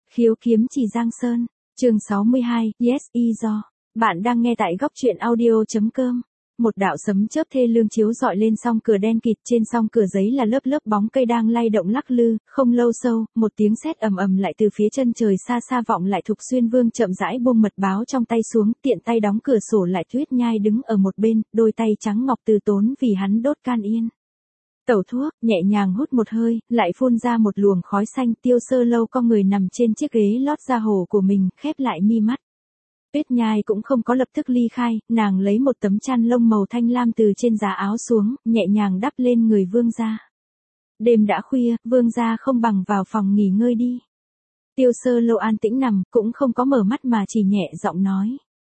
Khiếu kiếm chỉ Giang Sơn, chương 62, Yes do. Bạn đang nghe tại góc truyện audio.com. Một đạo sấm chớp thê lương chiếu rọi lên song cửa đen kịt, trên song cửa giấy là lớp lớp bóng cây đang lay động lắc lư, không lâu sau, một tiếng sét ầm ầm lại từ phía chân trời xa xa vọng lại. Thục Xuyên Vương chậm rãi buông mật báo trong tay xuống, tiện tay đóng cửa sổ lại. Tuyết Nhai đứng ở một bên, đôi tay trắng ngọc từ tốn vì hắn đốt can yên. Tẩu thuốc, nhẹ nhàng hút một hơi, lại phun ra một luồng khói xanh. Tiêu Sơ Lâu con người nằm trên chiếc ghế lót da hổ của mình, khép lại mi mắt. Tuyết Nhai cũng không có lập tức ly khai, nàng lấy một tấm chăn lông màu thanh lam từ trên giá áo xuống, nhẹ nhàng đắp lên người Vương gia. Đêm đã khuya, Vương gia không bằng vào phòng nghỉ ngơi đi. Tiêu Sơ Lâu an tĩnh nằm, cũng không có mở mắt mà chỉ nhẹ giọng nói.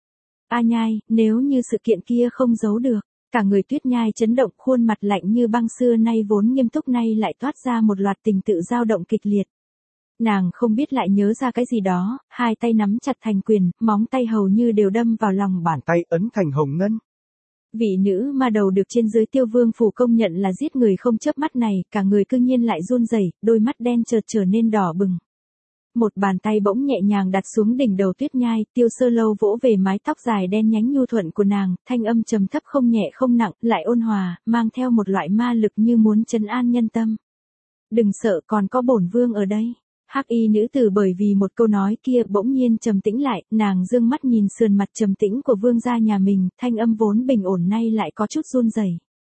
A Nhai, nếu như sự kiện kia không giấu được. Cả người Tuyết Nhai chấn động, khuôn mặt lạnh như băng xưa nay vốn nghiêm túc nay lại toát ra một loạt tình tự dao động kịch liệt. Nàng không biết lại nhớ ra cái gì đó, hai tay nắm chặt thành quyền, móng tay hầu như đều đâm vào lòng bàn tay ấn thành hồng ngân. Vị nữ ma đầu được trên dưới Tiêu Vương phủ công nhận là giết người không chớp mắt này, cả người cư nhiên lại run rẩy, đôi mắt đen chợt trở nên đỏ bừng. Một bàn tay bỗng nhẹ nhàng đặt xuống đỉnh đầu Tuyết Nhai, Tiêu Sơ Lâu vỗ về mái tóc dài đen nhánh nhu thuận của nàng, thanh âm trầm thấp không nhẹ không nặng, lại ôn hòa, mang theo một loại ma lực như muốn trấn an nhân tâm. Đừng sợ, còn có bổn vương ở đây. Hắc y nữ tử bởi vì một câu nói kia bỗng nhiên trầm tĩnh lại, nàng dương mắt nhìn sườn mặt trầm tĩnh của vương gia nhà mình, thanh âm vốn bình ổn nay lại có chút run rẩy.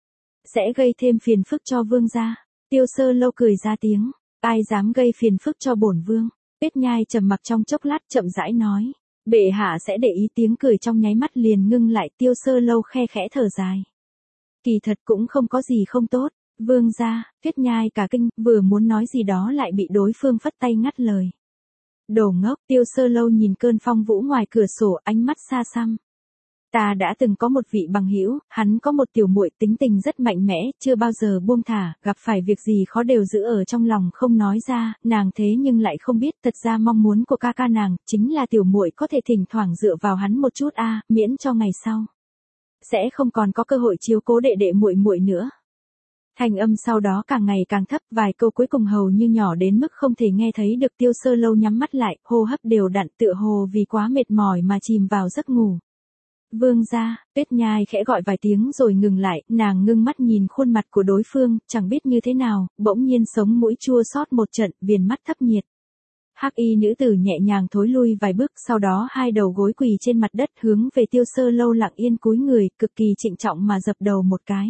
Sẽ gây thêm phiền phức cho vương gia. Tiêu Sơ Lâu cười ra tiếng, ai dám gây phiền phức cho bổn vương. Tuyết Nhai trầm mặc trong chốc lát chậm rãi nói, bệ hạ sẽ để ý. Tiếng cười trong nháy mắt liền ngưng lại. Tiêu Sơ Lâu khe khẽ thở dài. Kỳ thật cũng không có gì không tốt. Vương gia. Tuyết Nhai cả kinh, vừa muốn nói gì đó lại bị đối phương phất tay ngắt lời. Đồ ngốc. Tiêu Sơ Lâu nhìn cơn phong vũ ngoài cửa sổ, ánh mắt xa xăm. Ta đã từng có một vị bằng hữu, hắn có một tiểu muội tính tình rất mạnh mẽ, chưa bao giờ buông thả, gặp phải việc gì khó đều giữ ở trong lòng không nói ra, nàng thế nhưng lại không biết, thật ra mong muốn của ca ca nàng chính là tiểu muội có thể thỉnh thoảng dựa vào hắn một chút miễn cho ngày sau sẽ không còn có cơ hội chiếu cố đệ đệ muội muội nữa. Thanh âm sau đó càng ngày càng thấp, vài câu cuối cùng hầu như nhỏ đến mức không thể nghe thấy được. Tiêu Sơ Lâu nhắm mắt lại, hô hấp đều đặn, tựa hồ vì quá mệt mỏi mà chìm vào giấc ngủ. Vương gia. Tuyết Nhai khẽ gọi vài tiếng rồi ngừng lại, nàng ngưng mắt nhìn khuôn mặt của đối phương, chẳng biết như thế nào, bỗng nhiên sống mũi chua xót một trận, viền mắt thấp nhiệt. Hắc y nữ tử nhẹ nhàng thối lui vài bước, sau đó hai đầu gối quỳ trên mặt đất hướng về Tiêu Sơ Lâu lặng yên cúi người, cực kỳ trịnh trọng mà dập đầu một cái.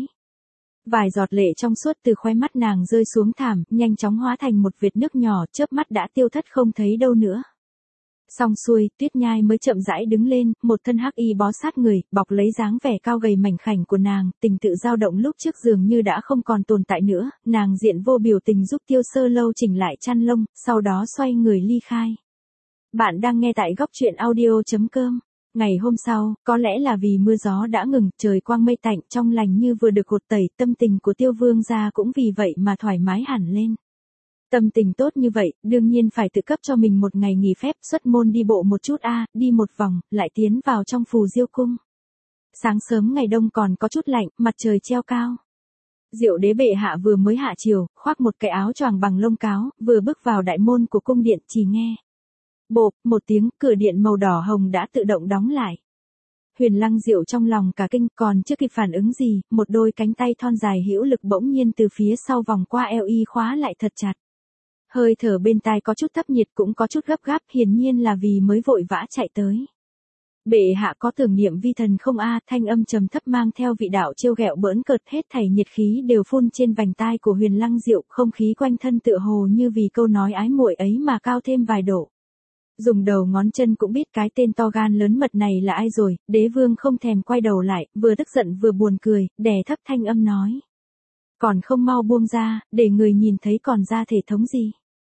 Vài giọt lệ trong suốt từ khóe mắt nàng rơi xuống thảm, nhanh chóng hóa thành một vệt nước nhỏ, chớp mắt đã tiêu thất không thấy đâu nữa. Xong xuôi, Tuyết Nhai mới chậm rãi đứng lên, một thân hắc y bó sát người, bọc lấy dáng vẻ cao gầy mảnh khảnh của nàng, tình tự dao động lúc trước dường như đã không còn tồn tại nữa, nàng diện vô biểu tình giúp Tiêu Sơ Lâu chỉnh lại chăn lông, sau đó xoay người ly khai. Bạn đang nghe tại góc truyện audio.com. Ngày hôm sau, có lẽ là vì mưa gió đã ngừng, trời quang mây tạnh, trong lành như vừa được gột tẩy, tâm tình của Tiêu Vương gia cũng vì vậy mà thoải mái hẳn lên. Tâm tình tốt như vậy, đương nhiên phải tự cấp cho mình một ngày nghỉ phép, xuất môn đi bộ một chút đi một vòng, lại tiến vào trong Phù Diêu cung. Sáng sớm ngày đông còn có chút lạnh, mặt trời treo cao. Diệu đế bệ hạ vừa mới hạ triều, khoác một cái áo choàng bằng lông cáo, vừa bước vào đại môn của cung điện, chỉ nghe bộp một tiếng, cửa điện màu đỏ hồng đã tự động đóng lại. Huyền Lăng Diệu trong lòng cả kinh, còn chưa kịp phản ứng gì, một đôi cánh tay thon dài hữu lực bỗng nhiên từ phía sau vòng qua eo y khóa lại thật chặt. Hơi thở bên tai có chút thấp nhiệt, cũng có chút gấp gáp, hiển nhiên là vì mới vội vã chạy tới. Bệ hạ có tưởng niệm vi thần không thanh âm trầm thấp mang theo vị đạo trêu ghẹo bỡn cợt, hết thảy nhiệt khí đều phun trên vành tai của Huyền Lăng Diệu, không khí quanh thân tựa hồ như vì câu nói ái muội ấy mà cao thêm vài độ. Dùng đầu ngón chân cũng biết cái tên to gan lớn mật này là ai rồi. Đế vương không thèm quay đầu lại, vừa tức giận vừa buồn cười, đè thấp thanh âm nói. Còn không mau buông ra, để người nhìn thấy còn ra thể thống gì.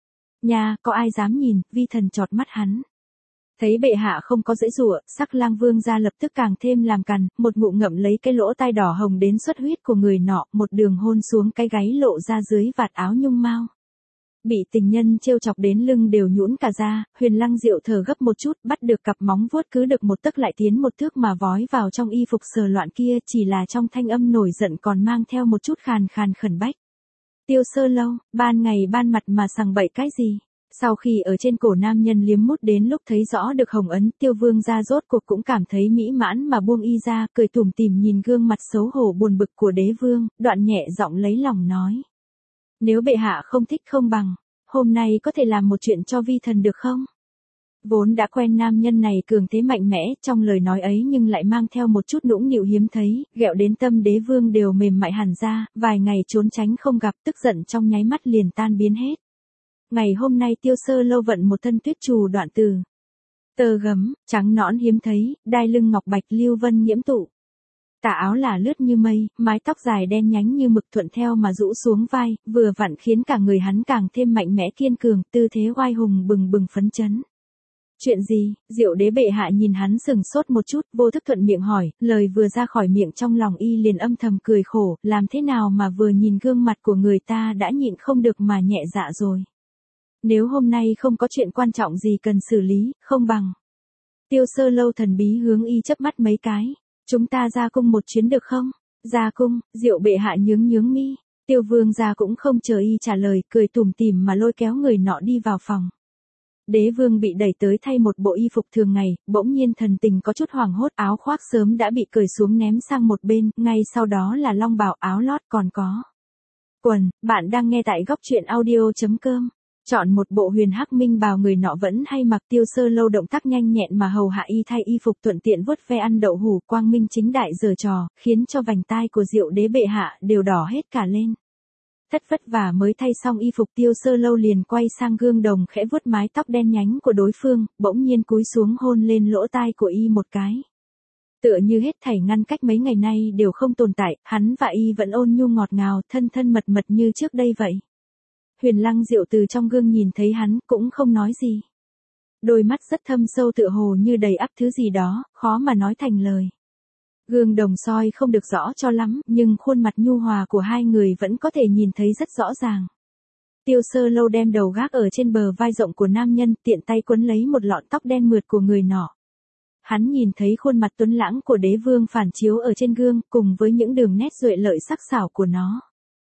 Nha, có ai dám nhìn, vi thần chọt mắt hắn. Thấy bệ hạ không có giãy giụa, Sắc Lang Vương gia lập tức càng thêm làm cằn, một ngụm ngậm lấy cái lỗ tai đỏ hồng đến xuất huyết của người nọ, một đường hôn xuống cái gáy lộ ra dưới vạt áo nhung mao. Bị tình nhân trêu chọc đến lưng đều nhũn cả ra, Huyền Lăng Diệu thở gấp một chút, bắt được cặp móng vuốt cứ được một tấc lại tiến một thước mà vói vào trong y phục sờ loạn kia, chỉ là trong thanh âm nổi giận còn mang theo một chút khàn khàn khẩn bách. Tiêu Sơ Lâu, ban ngày ban mặt mà sằng bậy cái gì? Sau khi ở trên cổ nam nhân liếm mút đến lúc thấy rõ được hồng ấn, Tiêu Vương gia rốt cuộc cũng cảm thấy mỹ mãn mà buông y ra, cười tủm tỉm nhìn gương mặt xấu hổ buồn bực của đế vương, đoạn nhẹ giọng lấy lòng nói. Nếu bệ hạ không thích không bằng, hôm nay có thể làm một chuyện cho vi thần được không? Vốn đã quen nam nhân này cường thế mạnh mẽ, trong lời nói ấy nhưng lại mang theo một chút nũng nịu hiếm thấy, ghẹo đến tâm đế vương đều mềm mại hẳn ra, vài ngày trốn tránh không gặp, tức giận trong nháy mắt liền tan biến hết. Ngày hôm nay Tiêu Sơ Lâu vận một thân tuyết trù đoạn từ tơ gấm, trắng nõn hiếm thấy, đai lưng ngọc bạch lưu vân nhiễm tụ. Tà áo là lướt như mây, mái tóc dài đen nhánh như mực thuận theo mà rũ xuống vai, vừa vặn khiến cả người hắn càng thêm mạnh mẽ kiên cường, tư thế oai hùng bừng bừng phấn chấn. Chuyện gì? Diệu đế bệ hạ nhìn hắn sừng sốt một chút, vô thức thuận miệng hỏi, lời vừa ra khỏi miệng trong lòng y liền âm thầm cười khổ, làm thế nào mà vừa nhìn gương mặt của người ta đã nhịn không được mà nhẹ dạ rồi. Nếu hôm nay không có chuyện quan trọng gì cần xử lý, không bằng. Tiêu Sơ Lâu thần bí hướng y chớp mắt mấy cái. Chúng ta ra cung một chuyến được không? Ra cung, Diệu bệ hạ nhướng nhướng mi. Tiêu Vương gia cũng không chờ y trả lời, cười tủm tỉm mà lôi kéo người nọ đi vào phòng. Đế vương bị đẩy tới thay một bộ y phục thường ngày, bỗng nhiên thần tình có chút hoảng hốt, áo khoác sớm đã bị cởi xuống ném sang một bên, ngay sau đó là long bào áo lót còn có quần. Bạn đang nghe tại góc truyện audio.com. Chọn một bộ huyền hắc minh bào, người nọ vẫn hay mặc. Tiêu Sơ Lâu động tác nhanh nhẹn mà hầu hạ y thay y phục, thuận tiện vuốt ve ăn đậu hủ, quang minh chính đại giở trò, khiến cho vành tai của Diệu đế bệ hạ đều đỏ hết cả lên. Thất vất vả mới thay xong y phục, Tiêu Sơ Lâu liền quay sang gương đồng khẽ vuốt mái tóc đen nhánh của đối phương, bỗng nhiên cúi xuống hôn lên lỗ tai của y một cái. Tựa như hết thảy ngăn cách mấy ngày nay đều không tồn tại, hắn và y vẫn ôn nhu ngọt ngào, thân thân mật mật như trước đây vậy. Huyền Lăng Diệu từ trong gương nhìn thấy hắn, cũng không nói gì. Đôi mắt rất thâm sâu tựa hồ như đầy ắp thứ gì đó, khó mà nói thành lời. Gương đồng soi không được rõ cho lắm, nhưng khuôn mặt nhu hòa của hai người vẫn có thể nhìn thấy rất rõ ràng. Tiêu Sơ Lâu đem đầu gác ở trên bờ vai rộng của nam nhân, tiện tay quấn lấy một lọn tóc đen mượt của người nọ. Hắn nhìn thấy khuôn mặt tuấn lãng của đế vương phản chiếu ở trên gương, cùng với những đường nét duệ lợi sắc sảo của nó.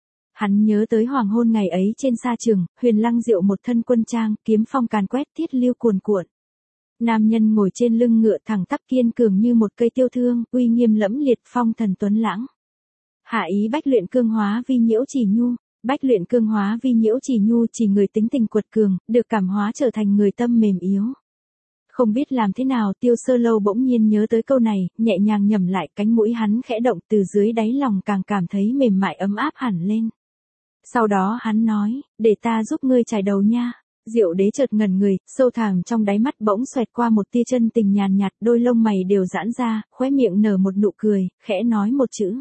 Hắn nhớ tới hoàng hôn ngày ấy trên sa trường, Huyền Lăng Diệu một thân quân trang, kiếm phong càn quét, thiết lưu cuồn cuộn. Nam nhân ngồi trên lưng ngựa thẳng tắp kiên cường như một cây tiêu thương, uy nghiêm lẫm liệt, phong thần tuấn lãng. Hạ ý bách luyện cương hóa vi nhiễu chỉ nhu, bách luyện cương hóa vi nhiễu chỉ nhu, chỉ người tính tình quật cường, được cảm hóa trở thành người tâm mềm yếu. Không biết làm thế nào, Tiêu Sơ Lâu bỗng nhiên nhớ tới câu này, nhẹ nhàng nhẩm lại, cánh mũi hắn khẽ động, từ dưới đáy lòng càng cảm thấy mềm mại ấm áp hẳn lên. Sau đó hắn nói, để ta giúp ngươi chải đầu nha. Diệu đế chợt ngẩn người, sâu thẳm trong đáy mắt bỗng xoẹt qua một tia chân tình nhàn nhạt, đôi lông mày đều giãn ra, khóe miệng nở một nụ cười, khẽ nói một chữ.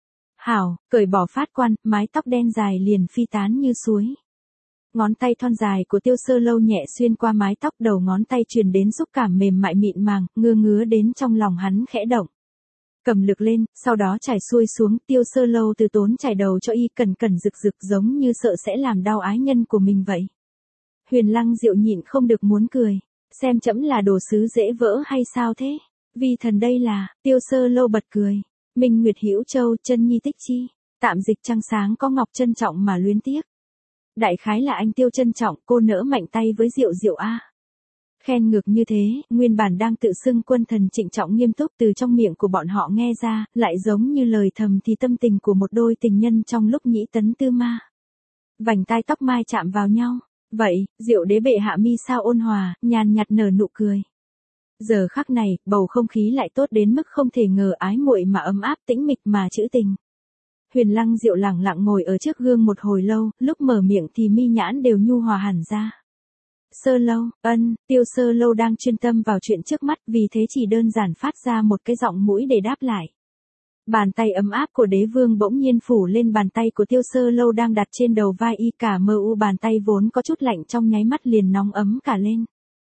Hảo, cởi bỏ phát quan, mái tóc đen dài liền phi tán như suối. Ngón tay thon dài của Tiêu Sơ Lâu nhẹ xuyên qua mái tóc, đầu ngón tay truyền đến xúc cảm mềm mại mịn màng, ngứa ngứa đến trong lòng hắn khẽ động. Cầm lực lên, sau đó trải xuôi xuống, Tiêu Sơ Lâu từ tốn trải đầu cho y, cẩn cẩn rực rực giống như sợ sẽ làm đau ái nhân của mình vậy. Huyền Lăng Diệu nhịn không được muốn cười, xem trẫm là đồ sứ dễ vỡ hay sao thế? Vì thần đây là, Tiêu Sơ Lâu bật cười, Minh Nguyệt Hữu Châu, chân nhi tích chi, tạm dịch trăng sáng có ngọc trân trọng mà luyến tiếc. Đại khái là anh Tiêu trân trọng, cô nỡ mạnh tay với Diệu Diệu a. Khen ngược như thế, nguyên bản đang tự xưng quân thần trịnh trọng nghiêm túc, từ trong miệng của bọn họ nghe ra, lại giống như lời thầm thì tâm tình của một đôi tình nhân trong lúc nhĩ tấn tư ma. Vành tai tóc mai chạm vào nhau. Vậy, Diệu đế bệ hạ mi sao ôn hòa, nhàn nhạt nở nụ cười. Giờ khắc này, bầu không khí lại tốt đến mức không thể ngờ, ái muội mà ấm áp, tĩnh mịch mà trữ tình. Huyền Lăng Diệu lẳng lặng ngồi ở trước gương một hồi lâu, lúc mở miệng thì mi nhãn đều nhu hòa hẳn ra. Sơ Lâu, Tiêu Sơ Lâu đang chuyên tâm vào chuyện trước mắt, vì thế chỉ đơn giản phát ra một cái giọng mũi để đáp lại. Bàn tay ấm áp của đế vương bỗng nhiên phủ lên bàn tay của Tiêu Sơ Lâu đang đặt trên đầu vai y, cả mơ u bàn tay vốn có chút lạnh trong nháy mắt liền nóng ấm cả lên.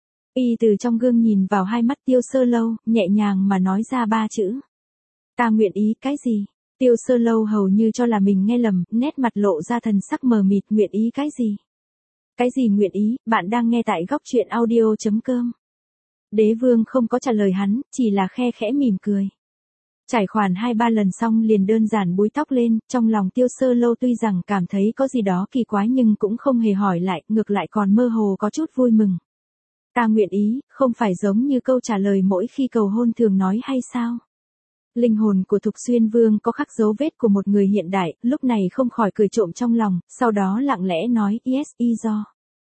Y từ trong gương nhìn vào hai mắt Tiêu Sơ Lâu, nhẹ nhàng mà nói ra ba chữ. Ta nguyện ý. Cái gì? Tiêu Sơ Lâu hầu như cho là mình nghe lầm, nét mặt lộ ra thần sắc mờ mịt. Nguyện ý cái gì? Cái gì nguyện ý? Bạn đang nghe tại góc truyện audio.com. Đế vương không có trả lời hắn, chỉ là khe khẽ mỉm cười. Trải khoản 2-3 lần xong liền đơn giản búi tóc lên, trong lòng Tiêu Sơ Lâu tuy rằng cảm thấy có gì đó kỳ quái nhưng cũng không hề hỏi lại, ngược lại còn mơ hồ có chút vui mừng. Ta nguyện ý, không phải giống như câu trả lời mỗi khi cầu hôn thường nói hay sao? Linh hồn của Thục Xuyên Vương có khắc dấu vết của một người hiện đại, lúc này không khỏi cười trộm trong lòng, sau đó lặng lẽ nói yes do.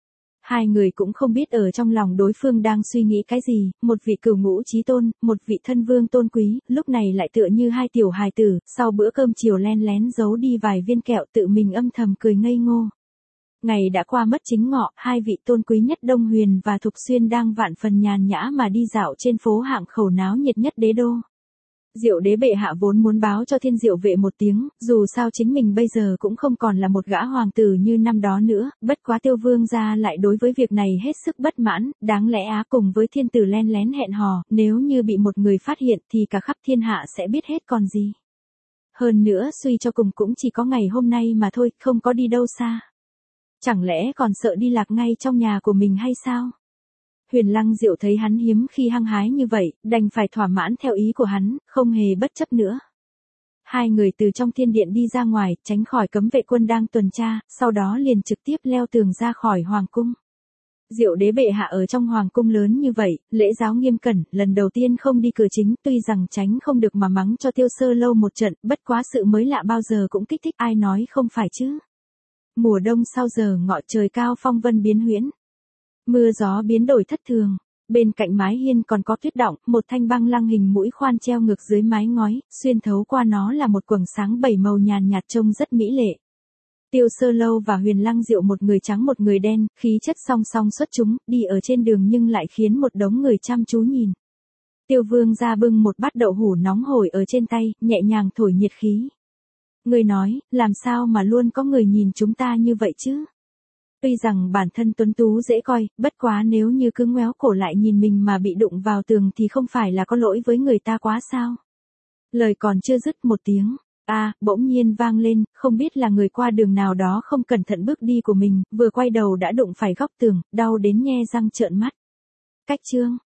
Hai người cũng không biết ở trong lòng đối phương đang suy nghĩ cái gì, một vị cửu ngũ chí tôn, một vị thân vương tôn quý, lúc này lại tựa như hai tiểu hài tử, sau bữa cơm chiều len lén giấu đi vài viên kẹo tự mình âm thầm cười ngây ngô. Ngày đã qua mất chính ngọ, hai vị tôn quý nhất Đông Huyền và Thục Xuyên đang vạn phần nhàn nhã mà đi dạo trên phố hạng khẩu náo nhiệt nhất đế đô. Diệu đế bệ hạ vốn muốn báo cho Thiên Diệu vệ một tiếng, dù sao chính mình bây giờ cũng không còn là một gã hoàng tử như năm đó nữa, bất quá Tiêu Vương gia lại đối với việc này hết sức bất mãn, đáng lẽ cùng với thiên tử len lén hẹn hò, nếu như bị một người phát hiện thì cả khắp thiên hạ sẽ biết hết còn gì. Hơn nữa suy cho cùng cũng chỉ có ngày hôm nay mà thôi, không có đi đâu xa. Chẳng lẽ còn sợ đi lạc ngay trong nhà của mình hay sao? Huyền Lăng Diệu thấy hắn hiếm khi hăng hái như vậy, đành phải thỏa mãn theo ý của hắn, không hề bất chấp nữa. Hai người từ trong thiên điện đi ra ngoài, tránh khỏi cấm vệ quân đang tuần tra, sau đó liền trực tiếp leo tường ra khỏi hoàng cung. Diệu đế bệ hạ ở trong hoàng cung lớn như vậy, lễ giáo nghiêm cẩn, lần đầu tiên không đi cửa chính, tuy rằng tránh không được mà mắng cho Tiêu Sơ Lâu một trận, bất quá sự mới lạ bao giờ cũng kích thích ai nói không phải chứ. Mùa đông sau giờ ngọ trời cao phong vân biến huyễn. Mưa gió biến đổi thất thường, bên cạnh mái hiên còn có tuyết đọng, một thanh băng lăng hình mũi khoan treo ngược dưới mái ngói, xuyên thấu qua nó là một quầng sáng bảy màu nhàn nhạt trông rất mỹ lệ. Tiêu Sơ Lâu và Huyền Lăng Diệu một người trắng một người đen, khí chất song song xuất chúng, đi ở trên đường nhưng lại khiến một đống người chăm chú nhìn. Tiêu Vương ra bưng một bát đậu hủ nóng hổi ở trên tay, nhẹ nhàng thổi nhiệt khí. Người nói, làm sao mà luôn có người nhìn chúng ta như vậy chứ? Tuy rằng bản thân tuấn tú dễ coi, bất quá nếu như cứ ngoéo cổ lại nhìn mình mà bị đụng vào tường thì không phải là có lỗi với người ta quá sao? Lời còn chưa dứt một tiếng, bỗng nhiên vang lên, không biết là người qua đường nào đó không cẩn thận bước đi của mình, vừa quay đầu đã đụng phải góc tường, đau đến nhe răng trợn mắt. Cách chương.